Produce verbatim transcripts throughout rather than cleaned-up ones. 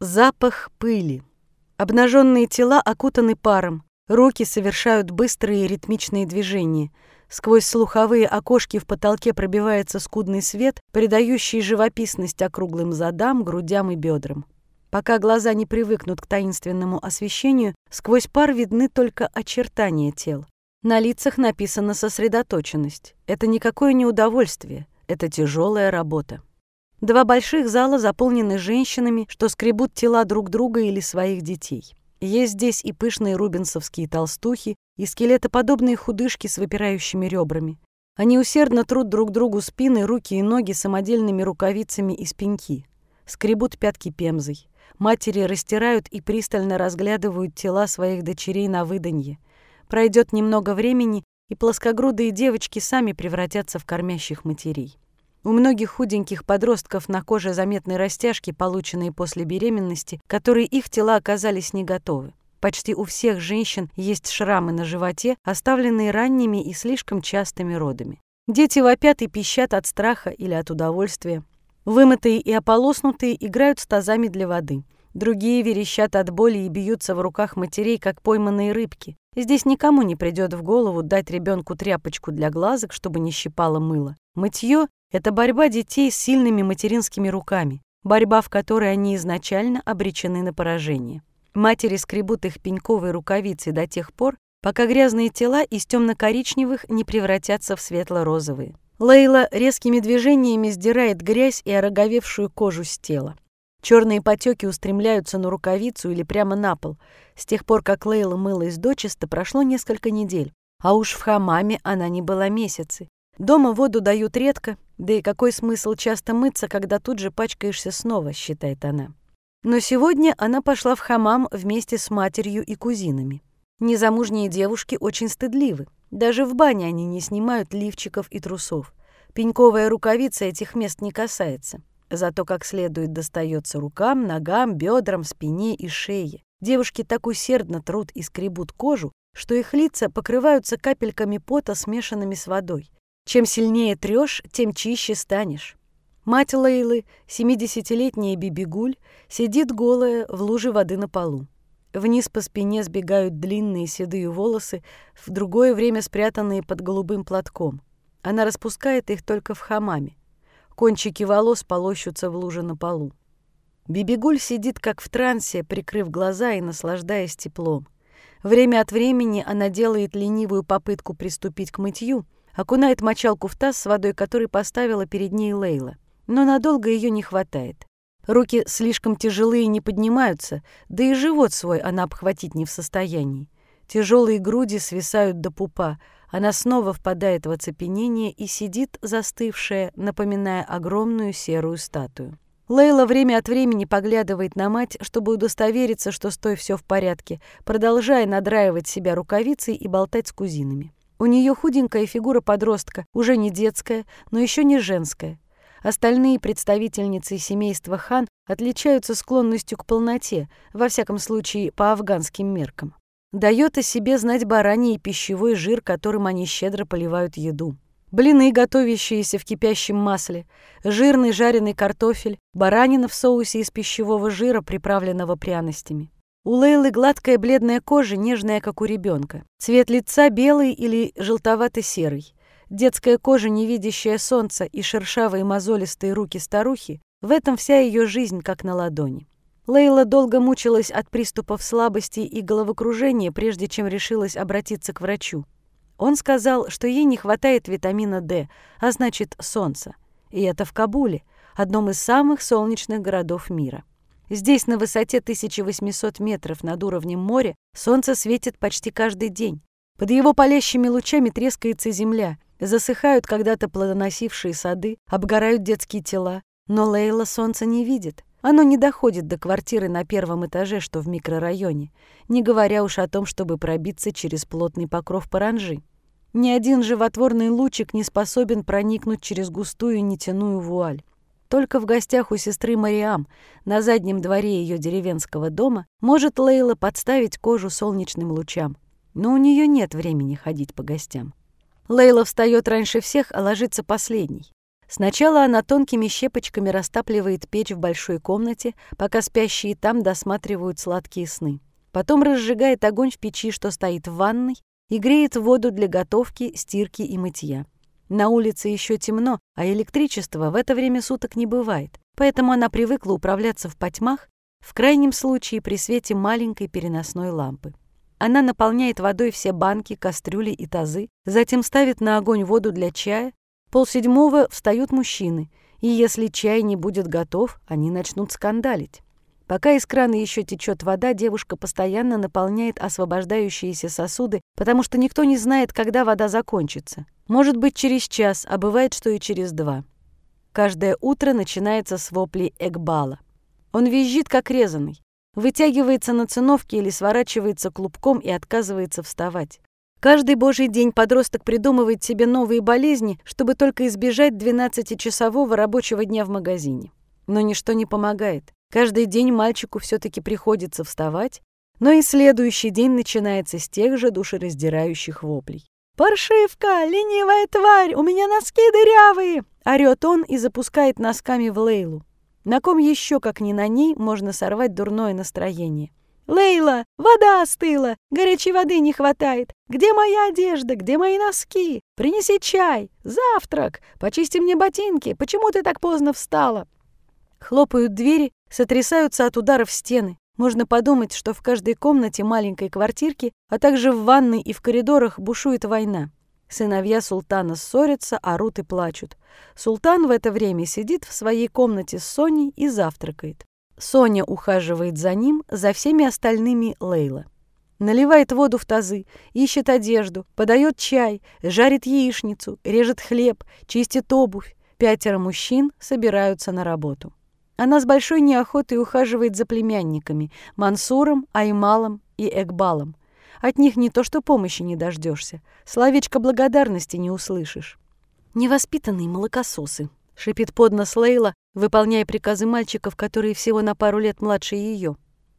Запах пыли. Обнаженные тела окутаны паром, руки совершают быстрые ритмичные движения. Сквозь слуховые окошки в потолке пробивается скудный свет, придающий живописность округлым задам, грудям и бедрам. Пока глаза не привыкнут к таинственному освещению, сквозь пар видны только очертания тел. На лицах написана сосредоточенность. Это никакое не удовольствие, это тяжелая работа. Два больших зала заполнены женщинами, что скребут тела друг друга или своих детей. Есть здесь и пышные рубенсовские толстухи, и скелетоподобные худышки с выпирающими ребрами. Они усердно трут друг другу спины, руки и ноги самодельными рукавицами из пеньки. Скребут пятки пемзой. Матери растирают и пристально разглядывают тела своих дочерей на выданье. Пройдет немного времени, и плоскогрудые девочки сами превратятся в кормящих матерей. У многих худеньких подростков на коже заметны растяжки, полученные после беременности, которые их тела оказались не готовы. Почти у всех женщин есть шрамы на животе, оставленные ранними и слишком частыми родами. Дети вопят и пищат от страха или от удовольствия. Вымытые и ополоснутые играют с тазами для воды. Другие верещат от боли и бьются в руках матерей, как пойманные рыбки. Здесь никому не придет в голову дать ребенку тряпочку для глазок, чтобы не щипало мыло. Мытье — это борьба детей с сильными материнскими руками, борьба, в которой они изначально обречены на поражение. Матери скребут их пеньковой рукавицей до тех пор, пока грязные тела из темно-коричневых не превратятся в светло-розовые. Лейла резкими движениями сдирает грязь и ороговевшую кожу с тела. Черные потеки устремляются на рукавицу или прямо на пол. С тех пор, как Лейла мылась дочисто, прошло несколько недель, а уж в хаммаме она не была месяцы. Дома воду дают редко, да и какой смысл часто мыться, когда тут же пачкаешься снова, считает она. Но сегодня она пошла в хаммам вместе с матерью и кузинами. Незамужние девушки очень стыдливы. Даже в бане они не снимают лифчиков и трусов. Пеньковая рукавица этих мест не касается. Зато как следует достается рукам, ногам, бедрам, спине и шее. Девушки так усердно трут и скребут кожу, что их лица покрываются капельками пота, смешанными с водой. Чем сильнее трешь, тем чище станешь. Мать Лейлы, семидесятилетняя Бибигуль, сидит голая в луже воды на полу. Вниз по спине сбегают длинные седые волосы, в другое время спрятанные под голубым платком. Она распускает их только в хаммаме. Кончики волос полощутся в луже на полу. Бибигуль сидит как в трансе, прикрыв глаза и наслаждаясь теплом. Время от времени она делает ленивую попытку приступить к мытью, окунает мочалку в таз с водой, который поставила перед ней Лейла. Но надолго ее не хватает. Руки слишком тяжелые и не поднимаются, да и живот свой она обхватить не в состоянии. Тяжелые груди свисают до пупа. Она снова впадает в оцепенение и сидит, застывшая, напоминая огромную серую статую. Лейла время от времени поглядывает на мать, чтобы удостовериться, что с той все в порядке, продолжая надраивать себя рукавицей и болтать с кузинами. У нее худенькая фигура подростка, уже не детская, но еще не женская. Остальные представительницы семейства хан отличаются склонностью к полноте, во всяком случае по афганским меркам. Дает о себе знать бараний и пищевой жир, которым они щедро поливают еду. Блины, готовящиеся в кипящем масле, жирный жареный картофель, баранина в соусе из пищевого жира, приправленного пряностями. У Лейлы гладкая бледная кожа, нежная, как у ребенка. Цвет лица белый или желтовато-серый. Детская кожа, не видящая солнца, и шершавые мозолистые руки старухи — в этом вся ее жизнь, как на ладони. Лейла долго мучилась от приступов слабости и головокружения, прежде чем решилась обратиться к врачу. Он сказал, что ей не хватает витамина Д, а значит солнца. И это в Кабуле, одном из самых солнечных городов мира. Здесь, на высоте тысяча восемьсот метров над уровнем моря, солнце светит почти каждый день. Под его палящими лучами трескается земля, засыхают когда-то плодоносившие сады, обгорают детские тела. Но Лейла солнца не видит. Оно не доходит до квартиры на первом этаже, что в микрорайоне, не говоря уж о том, чтобы пробиться через плотный покров паранджи. Ни один животворный лучик не способен проникнуть через густую нитяную вуаль. Только в гостях у сестры Мариам, на заднем дворе ее деревенского дома, может Лейла подставить кожу солнечным лучам. Но у нее нет времени ходить по гостям. Лейла встает раньше всех, а ложится последней. Сначала она тонкими щепочками растапливает печь в большой комнате, пока спящие там досматривают сладкие сны. Потом разжигает огонь в печи, что стоит в ванной, и греет воду для готовки, стирки и мытья. На улице еще темно, а электричества в это время суток не бывает, поэтому она привыкла управляться в потьмах, в крайнем случае при свете маленькой переносной лампы. Она наполняет водой все банки, кастрюли и тазы, затем ставит на огонь воду для чая. Полседьмого встают мужчины, и если чай не будет готов, они начнут скандалить. Пока из крана еще течет вода, девушка постоянно наполняет освобождающиеся сосуды, потому что никто не знает, когда вода закончится. Может быть, через час, а бывает, что и через два. Каждое утро начинается с воплей Экбала. Он визжит, как резаный, вытягивается на циновке или сворачивается клубком и отказывается вставать. Каждый божий день подросток придумывает себе новые болезни, чтобы только избежать двенадцатичасового рабочего дня в магазине. Но ничто не помогает. Каждый день мальчику все-таки приходится вставать, но и следующий день начинается с тех же душераздирающих воплей. «Паршивка! Ленивая тварь! У меня носки дырявые!» — орёт он и запускает носками в Лейлу. На ком еще, как не на ней, можно сорвать дурное настроение? «Лейла, вода остыла! Горячей воды не хватает! Где моя одежда? Где мои носки? Принеси чай! Завтрак! Почисти мне ботинки! Почему ты так поздно встала?» Хлопают двери, сотрясаются от ударов стены. Можно подумать, что в каждой комнате маленькой квартирки, а также в ванной и в коридорах бушует война. Сыновья султана ссорятся, орут и плачут. Султан в это время сидит в своей комнате с Соней и завтракает. Соня ухаживает за ним, за всеми остальными Лейла. Наливает воду в тазы, ищет одежду, подает чай, жарит яичницу, режет хлеб, чистит обувь. Пятеро мужчин собираются на работу. Она с большой неохотой ухаживает за племянниками Мансуром, Аймалом и Экбалом. От них не то что помощи не дождешься, словечко благодарности не услышишь. «Невоспитанные молокососы», — шипит под нос Лейла, выполняя приказы мальчиков, которые всего на пару лет младше ее.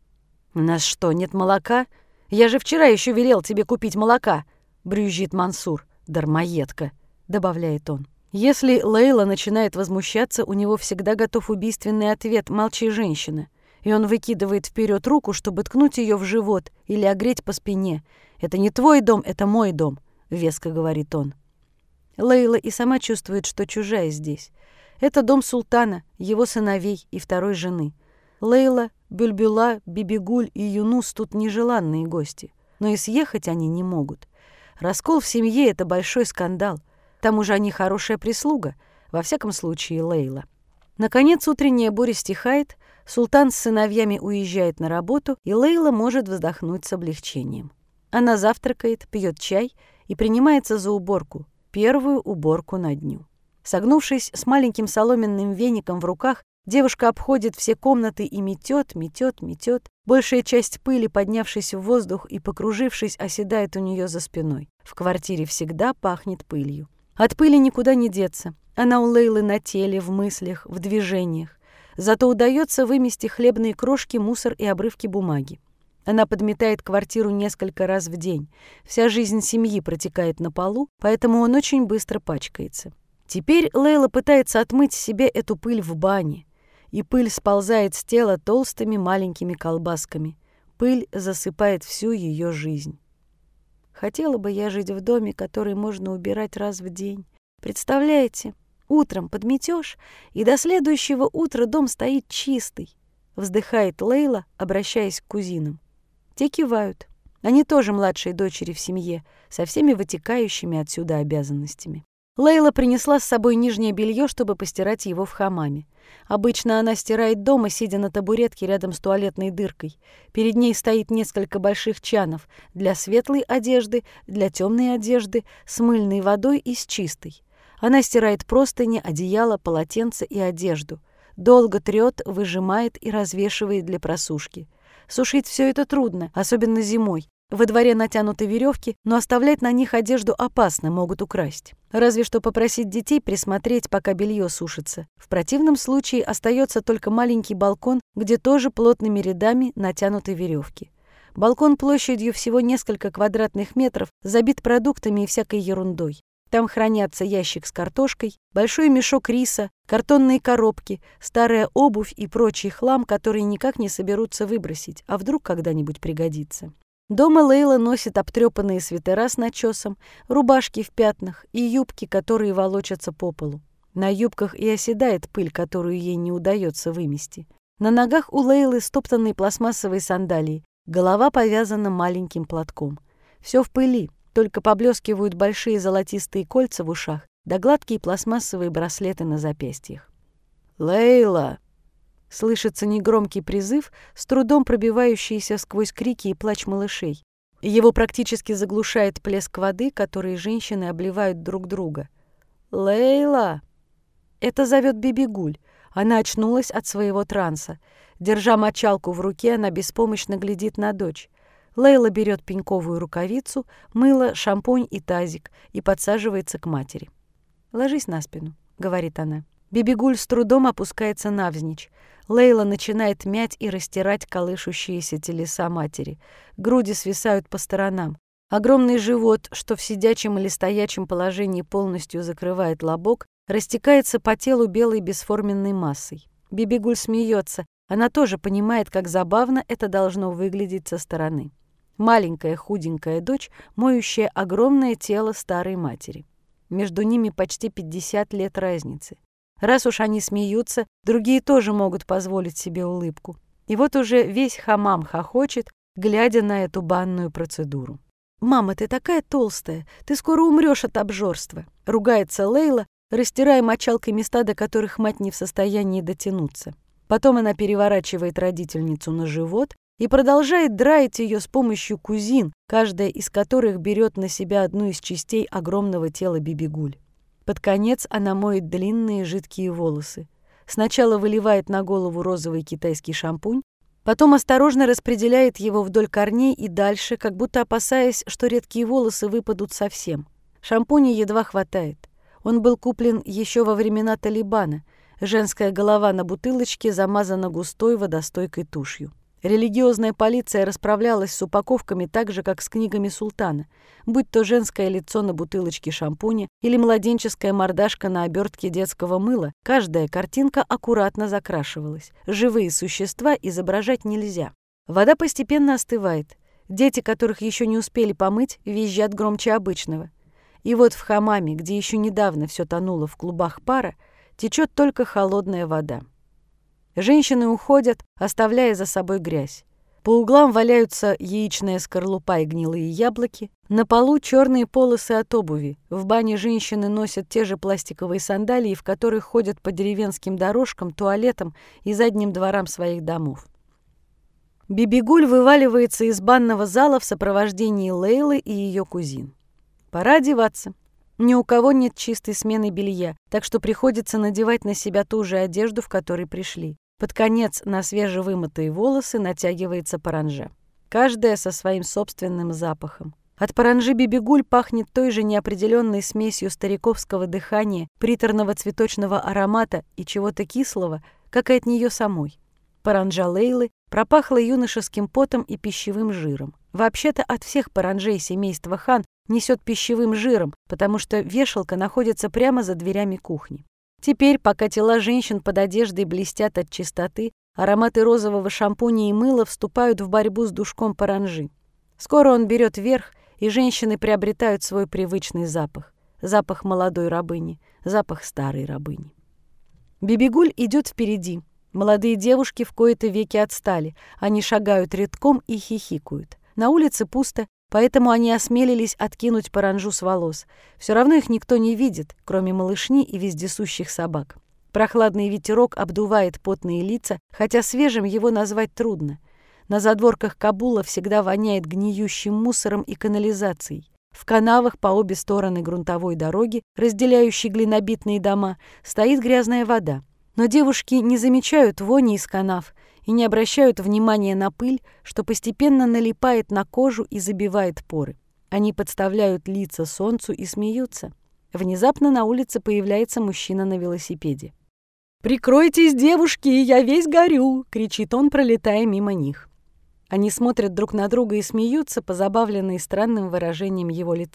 «У нас что, нет молока? Я же вчера еще велел тебе купить молока», — брюзжит Мансур. «Дармоедка», — добавляет он. Если Лейла начинает возмущаться, у него всегда готов убийственный ответ «молчи, женщина», и он выкидывает вперед руку, чтобы ткнуть ее в живот или огреть по спине. «Это не твой дом, это мой дом», — веско говорит он. Лейла и сама чувствует, что чужая здесь. Это дом султана, его сыновей и второй жены. Лейла, Бюльбюла, Бибигуль и Юнус тут нежеланные гости, но и съехать они не могут. Раскол в семье — это большой скандал. К тому же они хорошая прислуга, во всяком случае Лейла. Наконец утренняя буря стихает, султан с сыновьями уезжает на работу, и Лейла может вздохнуть с облегчением. Она завтракает, пьет чай и принимается за уборку, первую уборку на дню. Согнувшись с маленьким соломенным веником в руках, девушка обходит все комнаты и метет, метет, метет. Большая часть пыли, поднявшись в воздух и покружившись, оседает у нее за спиной. В квартире всегда пахнет пылью. От пыли никуда не деться. Она у Лейлы на теле, в мыслях, в движениях. Зато удается вымести хлебные крошки, мусор и обрывки бумаги. Она подметает квартиру несколько раз в день. Вся жизнь семьи протекает на полу, поэтому он очень быстро пачкается. Теперь Лейла пытается отмыть себе эту пыль в бане. И пыль сползает с тела толстыми маленькими колбасками. Пыль засыпает всю ее жизнь. Хотела бы я жить в доме, который можно убирать раз в день. Представляете, утром подметешь, и до следующего утра дом стоит чистый. Вздыхает Лейла, обращаясь к кузинам. Те кивают. Они тоже младшие дочери в семье, со всеми вытекающими отсюда обязанностями. Лейла принесла с собой нижнее белье, чтобы постирать его в хамаме. Обычно она стирает дома, сидя на табуретке рядом с туалетной дыркой. Перед ней стоит несколько больших чанов для светлой одежды, для темной одежды, с мыльной водой и с чистой. Она стирает простыни, одеяло, полотенце и одежду. Долго трёт, выжимает и развешивает для просушки. Сушить все это трудно, особенно зимой. Во дворе натянуты веревки, но оставлять на них одежду опасно, могут украсть. Разве что попросить детей присмотреть, пока белье сушится. В противном случае остается только маленький балкон, где тоже плотными рядами натянуты веревки. Балкон площадью всего несколько квадратных метров забит продуктами и всякой ерундой. Там хранятся ящик с картошкой, большой мешок риса, картонные коробки, старая обувь и прочий хлам, который никак не соберутся выбросить, а вдруг когда-нибудь пригодится. Дома Лейла носит обтрепанные свитера с начесом, рубашки в пятнах и юбки, которые волочатся по полу. На юбках и оседает пыль, которую ей не удается вымести. На ногах у Лейлы стоптанные пластмассовые сандалии, голова повязана маленьким платком. Все в пыли, только поблескивают большие золотистые кольца в ушах да гладкие пластмассовые браслеты на запястьях. «Лейла!» Слышится негромкий призыв, с трудом пробивающийся сквозь крики и плач малышей. Его практически заглушает плеск воды, которой женщины обливают друг друга. «Лейла!» Это зовет Бибигуль. Она очнулась от своего транса. Держа мочалку в руке, она беспомощно глядит на дочь. Лейла берет пеньковую рукавицу, мыло, шампунь и тазик и подсаживается к матери. «Ложись на спину», — говорит она. Бибигуль с трудом опускается навзничь. Лейла начинает мять и растирать колышущиеся телеса матери. Груди свисают по сторонам. Огромный живот, что в сидячем или стоячем положении полностью закрывает лобок, растекается по телу белой бесформенной массой. Бибигуль смеется. Она тоже понимает, как забавно это должно выглядеть со стороны. Маленькая худенькая дочь, моющая огромное тело старой матери. Между ними почти пятьдесят лет разницы. Раз уж они смеются, другие тоже могут позволить себе улыбку. И вот уже весь хамам хохочет, глядя на эту банную процедуру. «Мама, ты такая толстая, ты скоро умрешь от обжорства», — ругается Лейла, растирая мочалкой места, до которых мать не в состоянии дотянуться. Потом она переворачивает родительницу на живот и продолжает драить ее с помощью кузин, каждая из которых берет на себя одну из частей огромного тела Бибигуль. Под конец она моет длинные жидкие волосы. Сначала выливает на голову розовый китайский шампунь, потом осторожно распределяет его вдоль корней и дальше, как будто опасаясь, что редкие волосы выпадут совсем. Шампуня едва хватает. Он был куплен еще во времена Талибана. Женская голова на бутылочке замазана густой водостойкой тушью. Религиозная полиция расправлялась с упаковками так же, как с книгами султана, будь то женское лицо на бутылочке шампуня или младенческая мордашка на обертке детского мыла, каждая картинка аккуратно закрашивалась. Живые существа изображать нельзя. Вода постепенно остывает. Дети, которых еще не успели помыть, визжат громче обычного. И вот в хамаме, где еще недавно все тонуло в клубах пара, течет только холодная вода. Женщины уходят, оставляя за собой грязь. По углам валяются яичная скорлупа и гнилые яблоки. На полу черные полосы от обуви. В бане женщины носят те же пластиковые сандалии, в которых ходят по деревенским дорожкам, туалетам и задним дворам своих домов. Бибигуль вываливается из банного зала в сопровождении Лейлы и ее кузин. Пора одеваться. Ни у кого нет чистой смены белья, так что приходится надевать на себя ту же одежду, в которой пришли. Под конец на свежевымытые волосы натягивается паранжа. Каждая со своим собственным запахом. От паранжи Бибигуль пахнет той же неопределенной смесью стариковского дыхания, приторного цветочного аромата и чего-то кислого, как и от нее самой. Паранжа Лейлы пропахла юношеским потом и пищевым жиром. Вообще-то от всех паранжей семейства Хан несет пищевым жиром, потому что вешалка находится прямо за дверями кухни. Теперь, пока тела женщин под одеждой блестят от чистоты, ароматы розового шампуня и мыла вступают в борьбу с душком паранжи. Скоро он берет верх, и женщины приобретают свой привычный запах. Запах молодой рабыни, запах старой рабыни. Бибигуль идет впереди. Молодые девушки в кои-то веки отстали. Они шагают редком и хихикают. На улице пусто, поэтому они осмелились откинуть паранжу с волос. Все равно их никто не видит, кроме малышни и вездесущих собак. Прохладный ветерок обдувает потные лица, хотя свежим его назвать трудно. На задворках Кабула всегда воняет гниющим мусором и канализацией. В канавах по обе стороны грунтовой дороги, разделяющей глинобитные дома, стоит грязная вода. Но девушки не замечают вони из канав и не обращают внимания на пыль, что постепенно налипает на кожу и забивает поры. Они подставляют лица солнцу и смеются. Внезапно на улице появляется мужчина на велосипеде. «Прикройтесь, девушки, я весь горю!» — кричит он, пролетая мимо них. Они смотрят друг на друга и смеются, позабавленные странным выражением его лица.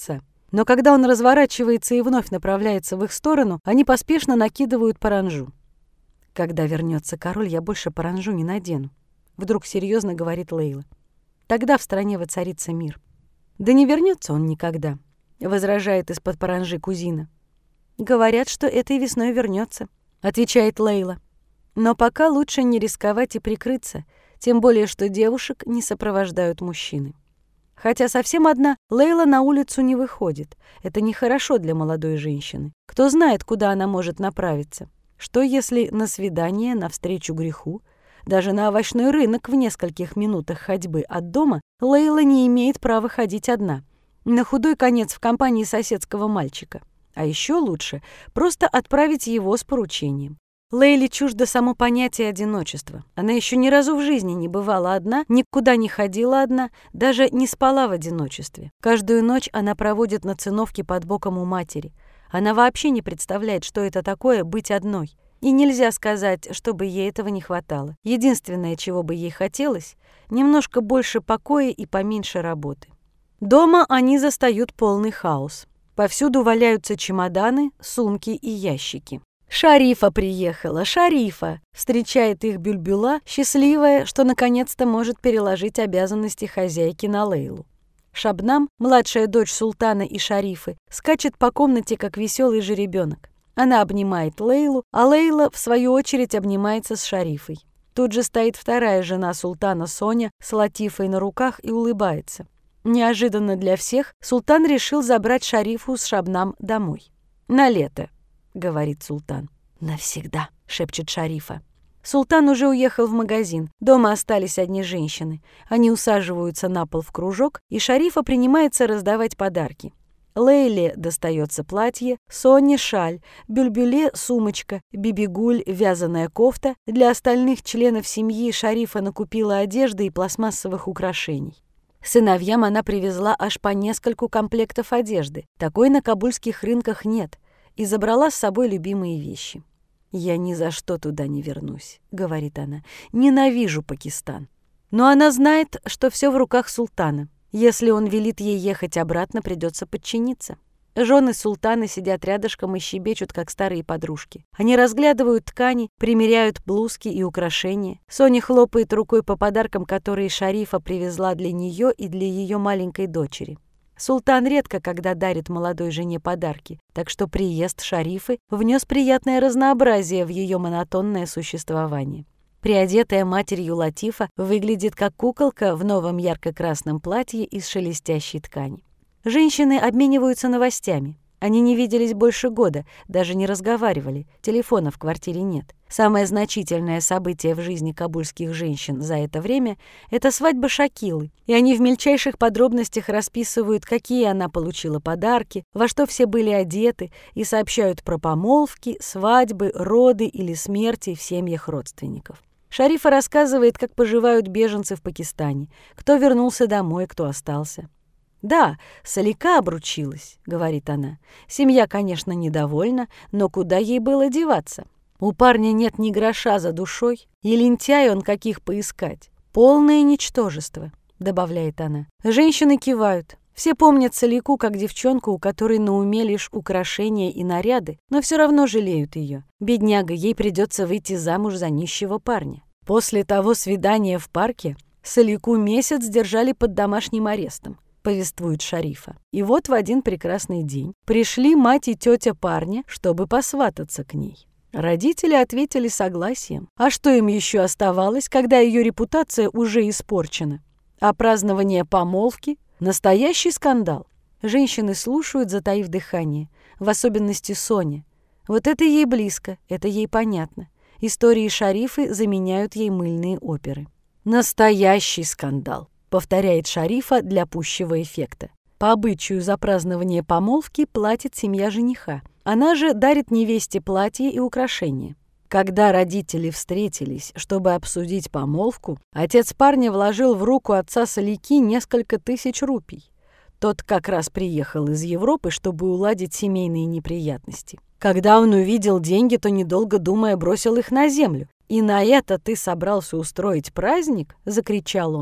Но когда он разворачивается и вновь направляется в их сторону, они поспешно накидывают паранжу. «Когда вернется король, я больше паранжу не надену», — вдруг серьезно говорит Лейла. «Тогда в стране воцарится мир». «Да не вернется он никогда», — возражает из-под паранжи кузина. «Говорят, что этой весной вернется», — отвечает Лейла. «Но пока лучше не рисковать и прикрыться, тем более что девушек не сопровождают мужчины». Хотя совсем одна, Лейла на улицу не выходит. Это нехорошо для молодой женщины. Кто знает, куда она может направиться. Что если на свидание, навстречу греху, даже на овощной рынок в нескольких минутах ходьбы от дома Лейла не имеет права ходить одна. На худой конец в компании соседского мальчика. А еще лучше просто отправить его с поручением. Лейле чуждо само понятие одиночества. Она еще ни разу в жизни не бывала одна, никуда не ходила одна, даже не спала в одиночестве. Каждую ночь она проводит на циновке под боком у матери. Она вообще не представляет, что это такое быть одной. И нельзя сказать, чтобы ей этого не хватало. Единственное, чего бы ей хотелось, немножко больше покоя и поменьше работы. Дома они застают полный хаос. Повсюду валяются чемоданы, сумки и ящики. «Шарифа приехала, Шарифа!» — встречает их Бюльбюла, счастливая, что наконец-то может переложить обязанности хозяйки на Лейлу. Шабнам, младшая дочь султана и Шарифы, скачет по комнате, как веселый жеребенок. Она обнимает Лейлу, а Лейла, в свою очередь, обнимается с Шарифой. Тут же стоит вторая жена султана Соня с Латифой на руках и улыбается. Неожиданно для всех султан решил забрать Шарифу с Шабнам домой. «На лето», — говорит султан. «Навсегда», — шепчет Шарифа. Султан уже уехал в магазин. Дома остались одни женщины. Они усаживаются на пол в кружок, и Шарифа принимается раздавать подарки. Лейле достается платье, Соне — шаль, Бюльбюле — сумочка, Бибигуль — вязаная кофта. Для остальных членов семьи Шарифа накупила одежды и пластмассовых украшений. Сыновьям она привезла аж по нескольку комплектов одежды. Такой на кабульских рынках нет. И забрала с собой любимые вещи. «Я ни за что туда не вернусь», — говорит она. «Ненавижу Пакистан». Но она знает, что все в руках султана. Если он велит ей ехать обратно, придется подчиниться. Жены султана сидят рядышком и щебечут, как старые подружки. Они разглядывают ткани, примеряют блузки и украшения. Соня хлопает рукой по подаркам, которые Шарифа привезла для нее и для ее маленькой дочери. Султан редко когда дарит молодой жене подарки, так что приезд Шарифы внес приятное разнообразие в ее монотонное существование. Приодетая матерью Латифа выглядит как куколка в новом ярко-красном платье из шелестящей ткани. Женщины обмениваются новостями. Они не виделись больше года, даже не разговаривали, телефона в квартире нет. Самое значительное событие в жизни кабульских женщин за это время — это свадьба Шакилы, и они в мельчайших подробностях расписывают, какие она получила подарки, во что все были одеты, и сообщают про помолвки, свадьбы, роды или смерти в семьях родственников. Шарифа рассказывает, как поживают беженцы в Пакистане, кто вернулся домой, кто остался. «Да, Салика обручилась», — говорит она. «Семья, конечно, недовольна, но куда ей было деваться? У парня нет ни гроша за душой, и лентяй он каких поискать. Полное ничтожество», — добавляет она. Женщины кивают. Все помнят Салику как девчонку, у которой на уме лишь украшения и наряды, но все равно жалеют ее. Бедняга, ей придется выйти замуж за нищего парня. После того свидания в парке Салику месяц держали под домашним арестом, повествует Шарифа. И вот в один прекрасный день пришли мать и тетя парня, чтобы посвататься к ней. Родители ответили согласием. А что им еще оставалось, когда ее репутация уже испорчена? А празднование помолвки — настоящий скандал. Женщины слушают, затаив дыхание, в особенности Соня. Вот это ей близко, это ей понятно. Истории Шарифы заменяют ей мыльные оперы. «Настоящий скандал», — повторяет Шарифа для пущего эффекта. По обычаю за празднование помолвки платит семья жениха. Она же дарит невесте платье и украшения. Когда родители встретились, чтобы обсудить помолвку, отец парня вложил в руку отца Салики несколько тысяч рупий. Тот как раз приехал из Европы, чтобы уладить семейные неприятности. Когда он увидел деньги, то, недолго думая, бросил их на землю. «И на это ты собрался устроить праздник?» — закричал он.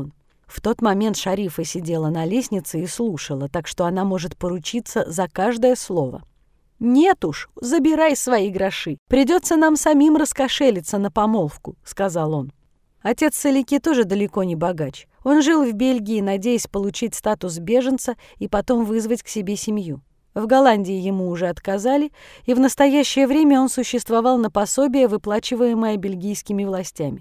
В тот момент Шарифа сидела на лестнице и слушала, так что она может поручиться за каждое слово. «Нет уж, забирай свои гроши. Придется нам самим раскошелиться на помолвку», — сказал он. Отец Салики тоже далеко не богач. Он жил в Бельгии, надеясь получить статус беженца и потом вызвать к себе семью. В Голландии ему уже отказали, и в настоящее время он существовал на пособие, выплачиваемое бельгийскими властями.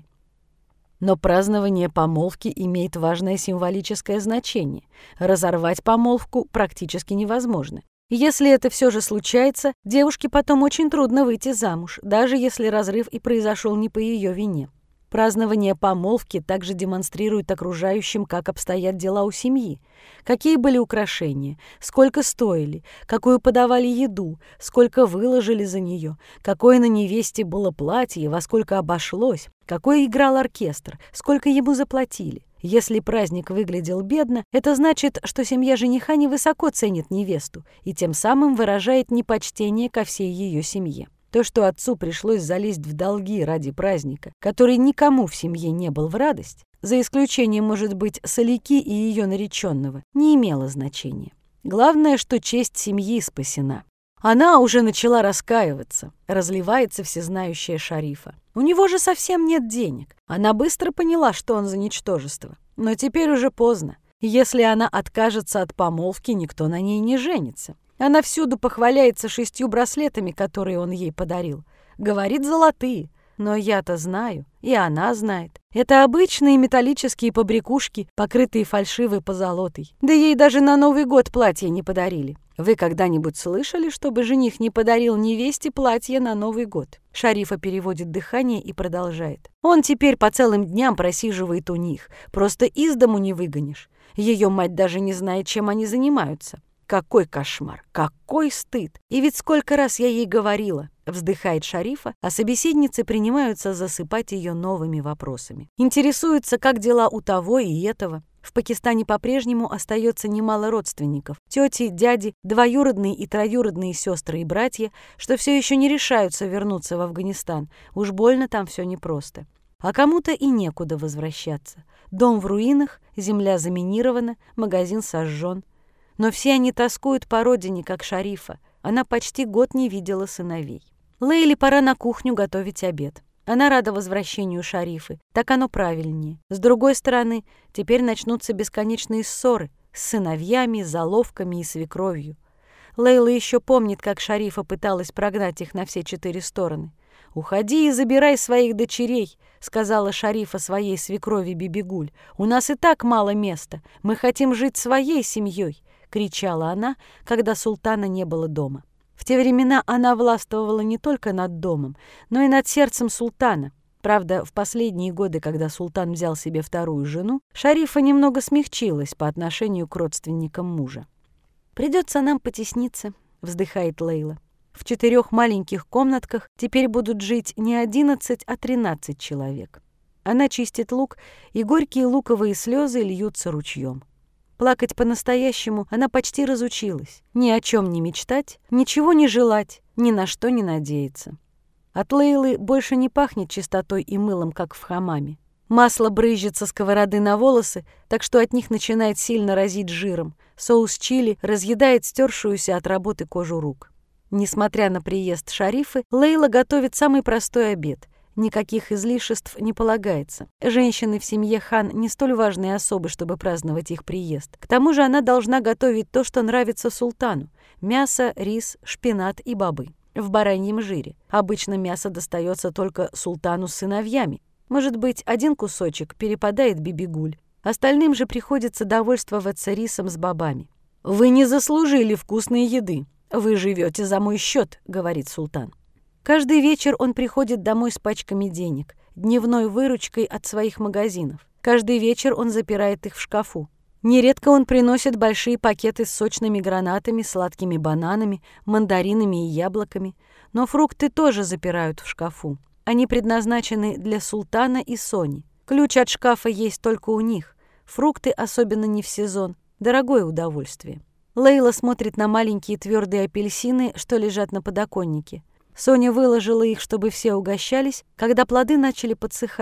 Но празднование помолвки имеет важное символическое значение. Разорвать помолвку практически невозможно. Если это все же случается, девушке потом очень трудно выйти замуж, даже если разрыв и произошел не по ее вине. Празднование помолвки также демонстрирует окружающим, как обстоят дела у семьи, какие были украшения, сколько стоили, какую подавали еду, сколько выложили за нее, какое на невесте было платье, во сколько обошлось, какой играл оркестр, сколько ему заплатили. Если праздник выглядел бедно, это значит, что семья жениха невысоко ценит невесту и тем самым выражает непочтение ко всей ее семье. То, что отцу пришлось залезть в долги ради праздника, который никому в семье не был в радость, за исключением, может быть, Салики и ее нареченного, не имело значения. Главное, что честь семьи спасена. Она уже начала раскаиваться, разливается всезнающая Шарифа. У него же совсем нет денег. Она быстро поняла, что он за ничтожество. Но теперь уже поздно. Если она откажется от помолвки, никто на ней не женится. Она всюду похваляется шестью браслетами, которые он ей подарил. Говорит, золотые. Но я-то знаю, и она знает. Это обычные металлические побрякушки, покрытые фальшивой позолотой. Да ей даже на Новый год платье не подарили. Вы когда-нибудь слышали, чтобы жених не подарил невесте платье на Новый год? Шарифа переводит дыхание и продолжает. Он теперь по целым дням просиживает у них. Просто из дому не выгонишь. Ее мать даже не знает, чем они занимаются. Какой кошмар, какой стыд! И ведь сколько раз я ей говорила, вздыхает Шарифа, а собеседницы принимаются засыпать ее новыми вопросами. Интересуются, как дела у того и этого. В Пакистане по-прежнему остается немало родственников. Тети, дяди, двоюродные и троюродные сестры и братья, что все еще не решаются вернуться в Афганистан. Уж больно там все непросто. А кому-то и некуда возвращаться. Дом в руинах, земля заминирована, магазин сожжен. Но все они тоскуют по родине, как Шарифа. Она почти год не видела сыновей. Лейле пора на кухню готовить обед. Она рада возвращению Шарифы. Так оно правильнее. С другой стороны, теперь начнутся бесконечные ссоры с сыновьями, заловками и свекровью. Лейла еще помнит, как Шарифа пыталась прогнать их на все четыре стороны. «Уходи и забирай своих дочерей», — сказала Шарифа своей свекрови Бибигуль. «У нас и так мало места. Мы хотим жить своей семьей», — кричала она, когда султана не было дома. В те времена она властвовала не только над домом, но и над сердцем султана. Правда, в последние годы, когда султан взял себе вторую жену, Шарифа немного смягчилась по отношению к родственникам мужа. «Придется нам потесниться», — вздыхает Лейла. В четырех маленьких комнатках теперь будут жить не одиннадцать, а тринадцать человек. Она чистит лук, и горькие луковые слезы льются ручьем. Плакать по-настоящему она почти разучилась. Ни о чем не мечтать, ничего не желать, ни на что не надеяться. От Лейлы больше не пахнет чистотой и мылом, как в хамаме. Масло брызжет со сковороды на волосы, так что от них начинает сильно разить жиром. Соус чили разъедает стёршуюся от работы кожу рук. Несмотря на приезд Шарифы, Лейла готовит самый простой обед. Никаких излишеств не полагается. Женщины в семье хан не столь важные особы, чтобы праздновать их приезд. К тому же она должна готовить то, что нравится султану. Мясо, рис, шпинат и бобы. В бараньем жире. Обычно мясо достается только султану с сыновьями. Может быть, один кусочек перепадает Бибигуль. Остальным же приходится довольствоваться рисом с бобами. «Вы не заслужили вкусной еды. Вы живете за мой счет», — говорит султан. Каждый вечер он приходит домой с пачками денег, дневной выручкой от своих магазинов. Каждый вечер он запирает их в шкафу. Нередко он приносит большие пакеты с сочными гранатами, сладкими бананами, мандаринами и яблоками. Но фрукты тоже запирают в шкафу. Они предназначены для султана и Сони. Ключ от шкафа есть только у них. Фрукты, особенно не в сезон, дорогое удовольствие. Лейла смотрит на маленькие твердые апельсины, что лежат на подоконнике. Соня выложила их, чтобы все угощались, когда плоды начали подсыхать.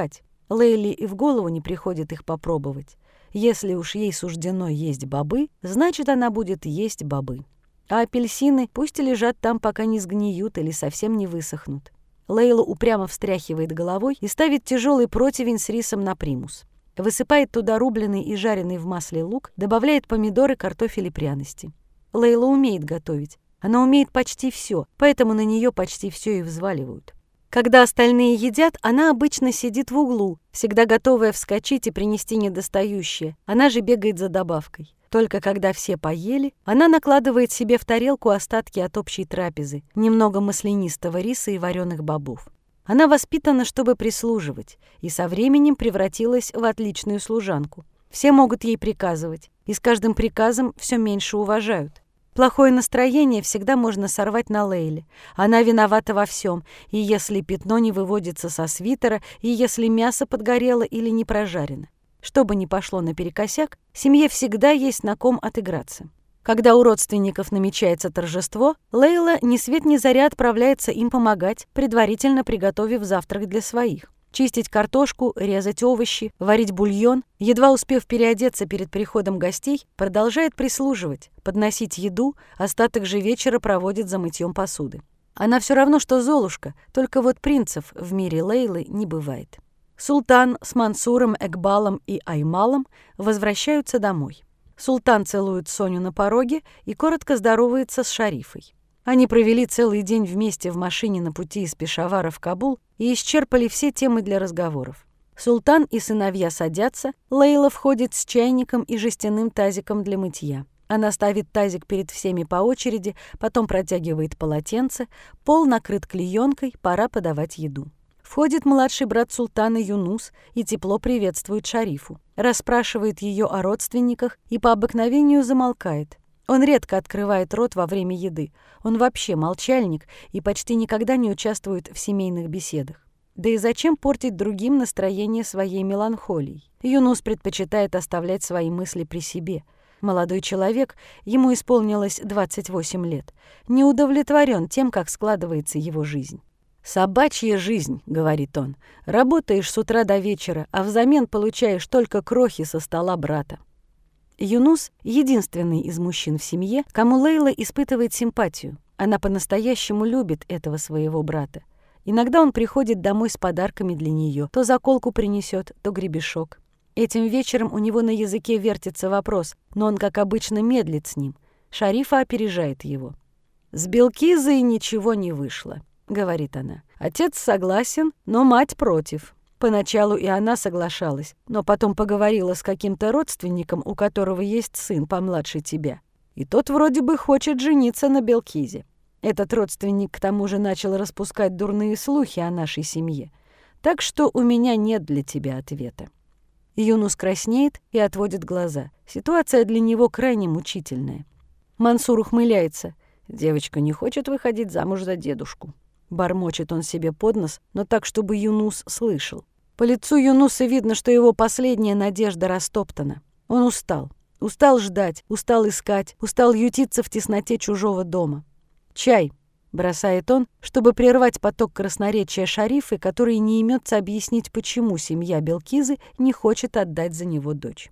Лейле и в голову не приходит их попробовать. Если уж ей суждено есть бобы, значит, она будет есть бобы. А апельсины пусть и лежат там, пока не сгниют или совсем не высохнут. Лейла упрямо встряхивает головой и ставит тяжелый противень с рисом на примус. Высыпает туда рубленый и жареный в масле лук, добавляет помидоры, картофель и пряности. Лейла умеет готовить. Она умеет почти все, поэтому на нее почти все и взваливают. Когда остальные едят, она обычно сидит в углу, всегда готовая вскочить и принести недостающее. Она же бегает за добавкой. Только когда все поели, она накладывает себе в тарелку остатки от общей трапезы, немного маслянистого риса и вареных бобов. Она воспитана, чтобы прислуживать, и со временем превратилась в отличную служанку. Все могут ей приказывать, и с каждым приказом все меньше уважают. Плохое настроение всегда можно сорвать на Лейле. Она виновата во всем, и если пятно не выводится со свитера, и если мясо подгорело или не прожарено. Что бы ни пошло наперекосяк, семье всегда есть на ком отыграться. Когда у родственников намечается торжество, Лейла ни свет ни заря отправляется им помогать, предварительно приготовив завтрак для своих. Чистить картошку, резать овощи, варить бульон, едва успев переодеться перед приходом гостей, продолжает прислуживать, подносить еду, остаток же вечера проводит за мытьем посуды. Она все равно, что Золушка, только вот принцев в мире Лейлы не бывает. Султан с Мансуром, Экбалом и Аймалом возвращаются домой. Султан целует Соню на пороге и коротко здоровается с Шарифой. Они провели целый день вместе в машине на пути из Пешавара в Кабул и исчерпали все темы для разговоров. Султан и сыновья садятся, Лейла входит с чайником и жестяным тазиком для мытья. Она ставит тазик перед всеми по очереди, потом протягивает полотенце, пол накрыт клеенкой, пора подавать еду. Входит младший брат султана Юнус и тепло приветствует Шарифу, расспрашивает ее о родственниках и по обыкновению замолкает. Он редко открывает рот во время еды. Он вообще молчальник и почти никогда не участвует в семейных беседах. Да и зачем портить другим настроение своей меланхолией? Юнус предпочитает оставлять свои мысли при себе. Молодой человек, ему исполнилось двадцать восемь лет, не удовлетворен тем, как складывается его жизнь. «Собачья жизнь», — говорит он, — «работаешь с утра до вечера, а взамен получаешь только крохи со стола брата». Юнус — единственный из мужчин в семье, кому Лейла испытывает симпатию. Она по-настоящему любит этого своего брата. Иногда он приходит домой с подарками для нее, то заколку принесет, то гребешок. Этим вечером у него на языке вертится вопрос, но он, как обычно, медлит с ним. Шарифа опережает его. «С Белкизой ничего не вышло», — говорит она. «Отец согласен, но мать против». Поначалу и она соглашалась, но потом поговорила с каким-то родственником, у которого есть сын помладше тебя. И тот вроде бы хочет жениться на Белкизе. Этот родственник к тому же начал распускать дурные слухи о нашей семье. Так что у меня нет для тебя ответа. Юнус краснеет и отводит глаза. Ситуация для него крайне мучительная. Мансур ухмыляется. Девочка не хочет выходить замуж за дедушку. Бормочет он себе под нос, но так, чтобы Юнус слышал. По лицу Юнуса видно, что его последняя надежда растоптана. Он устал. Устал ждать, устал искать, устал ютиться в тесноте чужого дома. «Чай», — бросает он, чтобы прервать поток красноречия Шарифы, который не имется объяснить, почему семья Белкизы не хочет отдать за него дочь.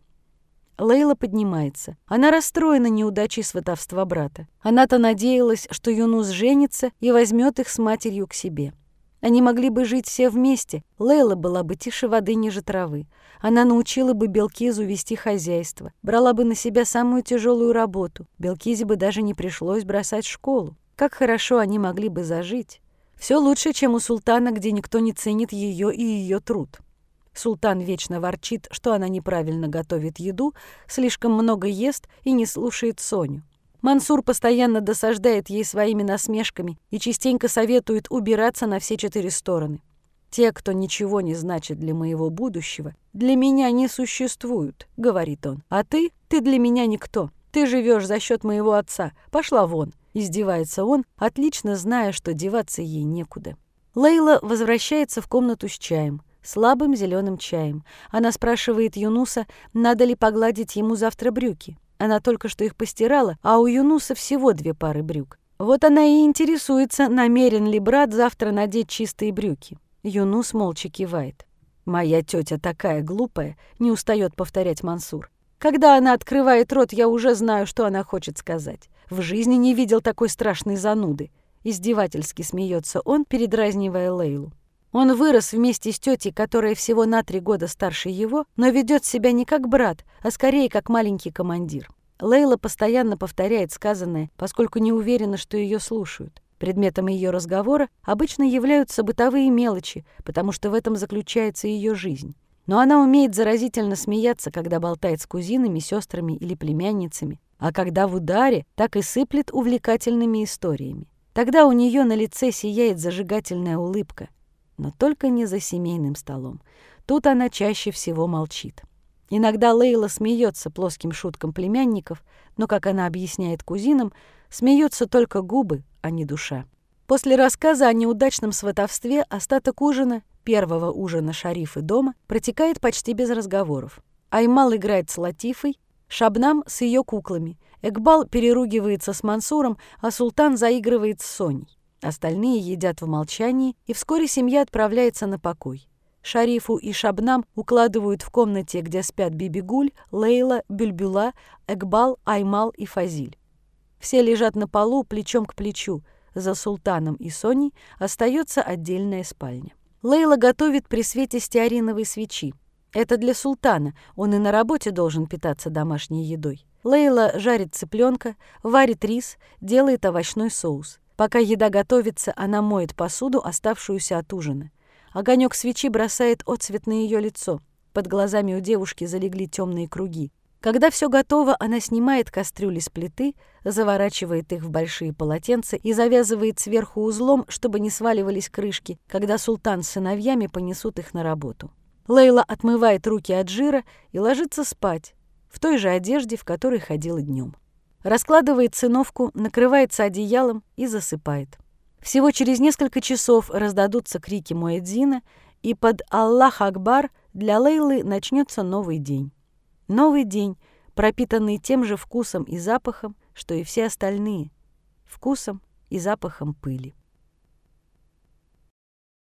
Лейла поднимается. Она расстроена неудачей сватовства брата. Она-то надеялась, что Юнус женится и возьмет их с матерью к себе. Они могли бы жить все вместе. Лейла была бы тише воды ниже травы. Она научила бы Белкизу вести хозяйство, брала бы на себя самую тяжелую работу. Белкизе бы даже не пришлось бросать школу. Как хорошо они могли бы зажить. Все лучше, чем у султана, где никто не ценит ее и ее труд. Султан вечно ворчит, что она неправильно готовит еду, слишком много ест и не слушает Соню. Мансур постоянно досаждает ей своими насмешками и частенько советует убираться на все четыре стороны. «Те, кто ничего не значит для моего будущего, для меня не существуют», — говорит он. «А ты? Ты для меня никто. Ты живешь за счет моего отца. Пошла вон», — издевается он, отлично зная, что деваться ей некуда. Лейла возвращается в комнату с чаем, слабым зеленым чаем. Она спрашивает Юнуса, надо ли погладить ему завтра брюки. Она только что их постирала, а у Юнуса всего две пары брюк. Вот она и интересуется, намерен ли брат завтра надеть чистые брюки. Юнус молча кивает. «Моя тетя такая глупая», — не устает повторять Мансур. «Когда она открывает рот, я уже знаю, что она хочет сказать. В жизни не видел такой страшной зануды». Издевательски смеется он, передразнивая Лейлу. Он вырос вместе с тетей, которая всего на три года старше его, но ведет себя не как брат, а скорее как маленький командир. Лейла постоянно повторяет сказанное, поскольку не уверена, что ее слушают. Предметом ее разговора обычно являются бытовые мелочи, потому что в этом заключается ее жизнь. Но она умеет заразительно смеяться, когда болтает с кузинами, сестрами или племянницами, а когда в ударе, так и сыплет увлекательными историями. Тогда у нее на лице сияет зажигательная улыбка. Но только не за семейным столом. Тут она чаще всего молчит. Иногда Лейла смеется плоским шуткам племянников, но, как она объясняет кузинам, смеются только губы, а не душа. После рассказа о неудачном сватовстве остаток ужина, первого ужина Шарифы дома, протекает почти без разговоров. Аймал играет с Латифой, Шабнам с ее куклами, Экбал переругивается с Мансуром, а Султан заигрывает с Соней. Остальные едят в молчании, и вскоре семья отправляется на покой. Шарифу и Шабнам укладывают в комнате, где спят Бибигуль, Лейла, Бюльбюла, Экбал, Аймал и Фазиль. Все лежат на полу плечом к плечу. За Султаном и Соней остается отдельная спальня. Лейла готовит при свете стеариновой свечи. Это для Султана, он и на работе должен питаться домашней едой. Лейла жарит цыпленка, варит рис, делает овощной соус. Пока еда готовится, она моет посуду, оставшуюся от ужина. Огонек свечи бросает отсвет на ее лицо. Под глазами у девушки залегли темные круги. Когда все готово, она снимает кастрюли с плиты, заворачивает их в большие полотенца и завязывает сверху узлом, чтобы не сваливались крышки, когда Султан с сыновьями понесут их на работу. Лейла отмывает руки от жира и ложится спать, в той же одежде, в которой ходила днем. Раскладывает циновку, накрывается одеялом и засыпает. Всего через несколько часов раздадутся крики муэдзина, и под «Аллах Акбар» для Лейлы начнется новый день. Новый день, пропитанный тем же вкусом и запахом, что и все остальные, вкусом и запахом пыли.